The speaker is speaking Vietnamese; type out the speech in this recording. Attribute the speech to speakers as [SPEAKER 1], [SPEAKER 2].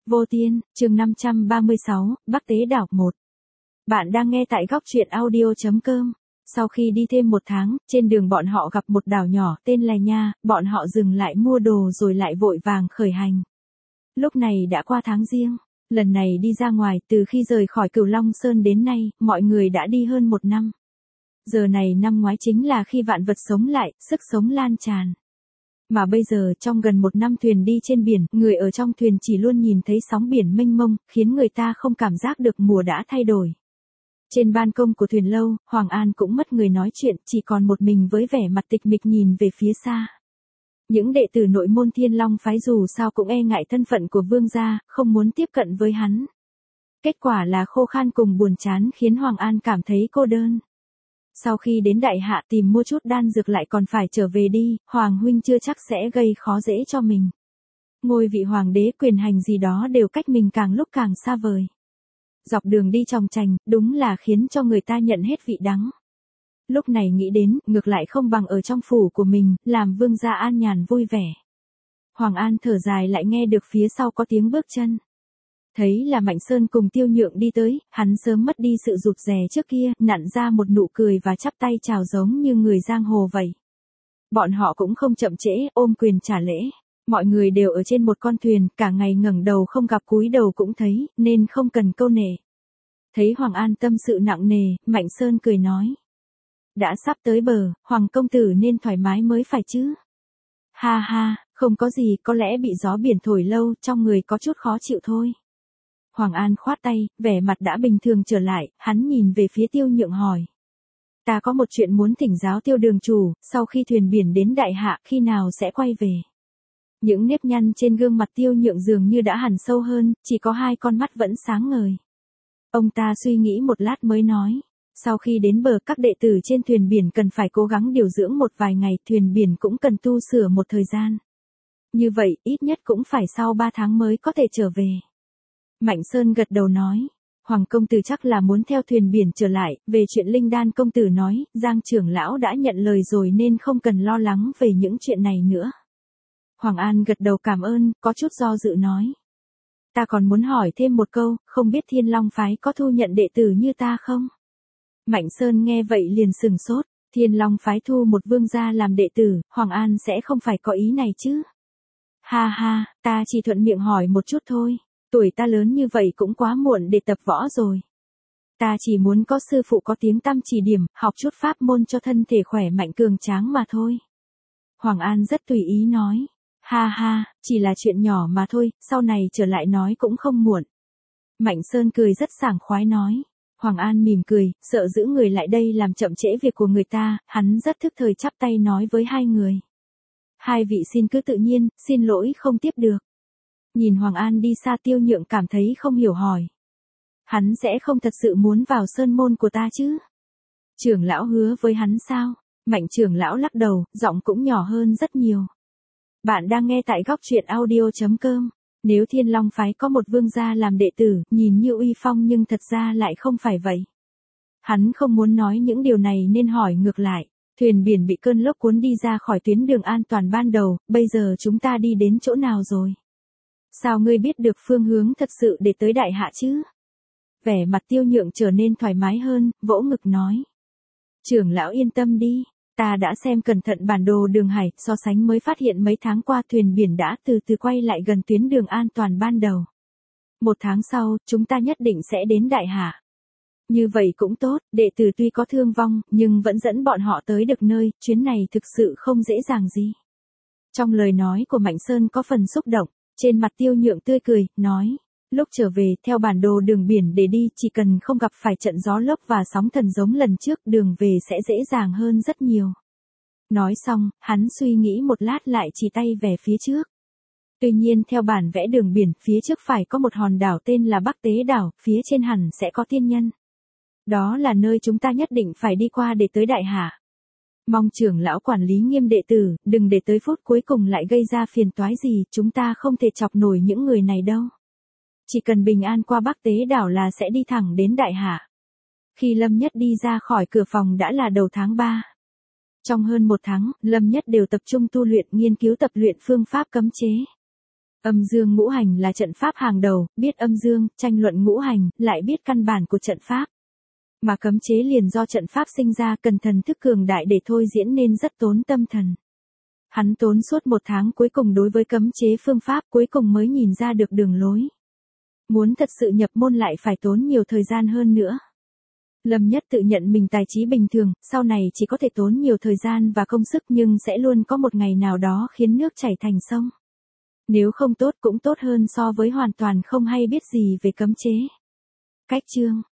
[SPEAKER 1] Vô Tiên, chương 536, Bắc Tế Đảo 1. Bạn đang nghe tại góc truyện audio.com. Sau khi đi thêm một tháng, trên đường bọn họ gặp một đảo nhỏ tên là Nha, bọn họ dừng lại mua đồ rồi lại vội vàng khởi hành. Lúc này đã qua tháng Giêng, lần này đi ra ngoài từ khi rời khỏi Cửu Long Sơn đến nay, mọi người đã đi hơn một năm. Giờ này năm ngoái chính là khi vạn vật sống lại, sức sống lan tràn. Mà bây giờ trong gần một năm thuyền đi trên biển, người ở trong thuyền chỉ luôn nhìn thấy sóng biển mênh mông, khiến người ta không cảm giác được mùa đã thay đổi. Trên ban công của thuyền lâu, Hoàng An cũng mất người nói chuyện, chỉ còn một mình với vẻ mặt tịch mịch nhìn về phía xa. Những đệ tử nội môn Thiên Long phái dù sao cũng e ngại thân phận của vương gia, không muốn tiếp cận với hắn. Kết quả là khô khan cùng buồn chán khiến Hoàng An cảm thấy cô đơn. Sau khi đến đại hạ tìm mua chút đan dược lại còn phải trở về đi, Hoàng huynh chưa chắc sẽ gây khó dễ cho mình. Ngôi vị hoàng đế quyền hành gì đó đều cách mình càng lúc càng xa vời. Dọc đường đi chòng chành, đúng là khiến cho người ta nhận hết vị đắng. Lúc này nghĩ đến, ngược lại không bằng ở trong phủ của mình, làm vương gia an nhàn vui vẻ. Hoàng An thở dài lại nghe được phía sau có tiếng bước chân. Thấy là Mạnh Sơn cùng Tiêu Nhượng đi tới, hắn sớm mất đi sự rụt rè trước kia, nặn ra một nụ cười và chắp tay chào giống như người giang hồ vậy. Bọn họ cũng không chậm trễ, ôm quyền trả lễ. Mọi người đều ở trên một con thuyền, cả ngày ngẩng đầu không gặp cúi đầu cũng thấy, nên không cần câu nệ. Thấy Hoàng An tâm sự nặng nề, Mạnh Sơn cười nói. Đã sắp tới bờ, Hoàng công tử nên thoải mái mới phải chứ. Ha ha, không có gì, có lẽ bị gió biển thổi lâu, trong người có chút khó chịu thôi. Hoàng An khoát tay, vẻ mặt đã bình thường trở lại, hắn nhìn về phía Tiêu Nhượng hỏi. Ta có một chuyện muốn thỉnh giáo Tiêu đường chủ, sau khi thuyền biển đến đại hạ, khi nào sẽ quay về? Những nếp nhăn trên gương mặt Tiêu Nhượng dường như đã hằn sâu hơn, chỉ có hai con mắt vẫn sáng ngời. Ông ta suy nghĩ một lát mới nói. Sau khi đến bờ các đệ tử trên thuyền biển cần phải cố gắng điều dưỡng một vài ngày, thuyền biển cũng cần tu sửa một thời gian. Như vậy, ít nhất cũng phải sau 3 tháng mới có thể trở về. Mạnh Sơn gật đầu nói, Hoàng công tử chắc là muốn theo thuyền biển trở lại, về chuyện Linh Đan công tử nói, Giang trưởng lão đã nhận lời rồi nên không cần lo lắng về những chuyện này nữa. Hoàng An gật đầu cảm ơn, có chút do dự nói. Ta còn muốn hỏi thêm một câu, không biết Thiên Long phái có thu nhận đệ tử như ta không? Mạnh Sơn nghe vậy liền sừng sốt, Thiên Long phái thu một vương gia làm đệ tử, Hoàng An sẽ không phải có ý này chứ? Ha ha, ta chỉ thuận miệng hỏi một chút thôi. Tuổi ta lớn như vậy cũng quá muộn để tập võ rồi. Ta chỉ muốn có sư phụ có tiếng tăm chỉ điểm, học chút pháp môn cho thân thể khỏe mạnh cường tráng mà thôi. Hoàng An rất tùy ý nói. Ha ha, chỉ là chuyện nhỏ mà thôi, sau này trở lại nói cũng không muộn. Mạnh Sơn cười rất sảng khoái nói. Hoàng An mỉm cười, sợ giữ người lại đây làm chậm trễ việc của người ta, hắn rất thức thời chắp tay nói với hai người. Hai vị xin cứ tự nhiên, xin lỗi không tiếp được. Nhìn Hoàng An đi xa Tiêu Nhượng cảm thấy không hiểu hỏi. Hắn sẽ không thật sự muốn vào sơn môn của ta chứ? Trưởng lão hứa với hắn sao? Mạnh trưởng lão lắc đầu, giọng cũng nhỏ hơn rất nhiều. Bạn đang nghe tại góc truyện audio.com. Nếu Thiên Long phái có một vương gia làm đệ tử, nhìn như uy phong nhưng thật ra lại không phải vậy. Hắn không muốn nói những điều này nên hỏi ngược lại. Thuyền biển bị cơn lốc cuốn đi ra khỏi tuyến đường an toàn ban đầu, bây giờ chúng ta đi đến chỗ nào rồi? Sao ngươi biết được phương hướng thật sự để tới đại hạ chứ? Vẻ mặt Tiêu Nhượng trở nên thoải mái hơn, vỗ ngực nói. Trưởng lão yên tâm đi, ta đã xem cẩn thận bản đồ đường hải, so sánh mới phát hiện mấy tháng qua thuyền biển đã từ từ quay lại gần tuyến đường an toàn ban đầu. 1 tháng sau, chúng ta nhất định sẽ đến đại hạ. Như vậy cũng tốt, đệ tử tuy có thương vong, nhưng vẫn dẫn bọn họ tới được nơi, chuyến này thực sự không dễ dàng gì. Trong lời nói của Mạnh Sơn có phần xúc động. Trên mặt Tiêu Nhượng tươi cười, nói, lúc trở về, theo bản đồ đường biển để đi, chỉ cần không gặp phải trận gió lốc và sóng thần giống lần trước, đường về sẽ dễ dàng hơn rất nhiều. Nói xong, hắn suy nghĩ một lát lại chỉ tay về phía trước. Tuy nhiên theo bản vẽ đường biển, phía trước phải có một hòn đảo tên là Bắc Tế Đảo, phía trên hẳn sẽ có tiên nhân. Đó là nơi chúng ta nhất định phải đi qua để tới đại hạ. Mong trưởng lão quản lý nghiêm đệ tử, đừng để tới phút cuối cùng lại gây ra phiền toái gì, chúng ta không thể chọc nổi những người này đâu. Chỉ cần bình an qua Bắc Tế Đảo là sẽ đi thẳng đến đại hạ. Khi Lâm Nhất đi ra khỏi cửa phòng đã là đầu tháng 3. Trong hơn 1 tháng, Lâm Nhất đều tập trung tu luyện nghiên cứu tập luyện phương pháp cấm chế. Âm dương ngũ hành là trận pháp hàng đầu, biết âm dương, tranh luận ngũ hành, lại biết căn bản của trận pháp. Mà cấm chế liền do trận pháp sinh ra, cần thần thức cường đại để thôi diễn nên rất tốn tâm thần. Hắn tốn suốt 1 tháng cuối cùng đối với cấm chế phương pháp, cuối cùng mới nhìn ra được đường lối. Muốn thật sự nhập môn lại phải tốn nhiều thời gian hơn nữa. Lâm Nhất tự nhận mình tài trí bình thường, sau này chỉ có thể tốn nhiều thời gian và công sức nhưng sẽ luôn có một ngày nào đó khiến nước chảy thành sông. Nếu không tốt cũng tốt hơn so với hoàn toàn không hay biết gì về cấm chế. Cách chương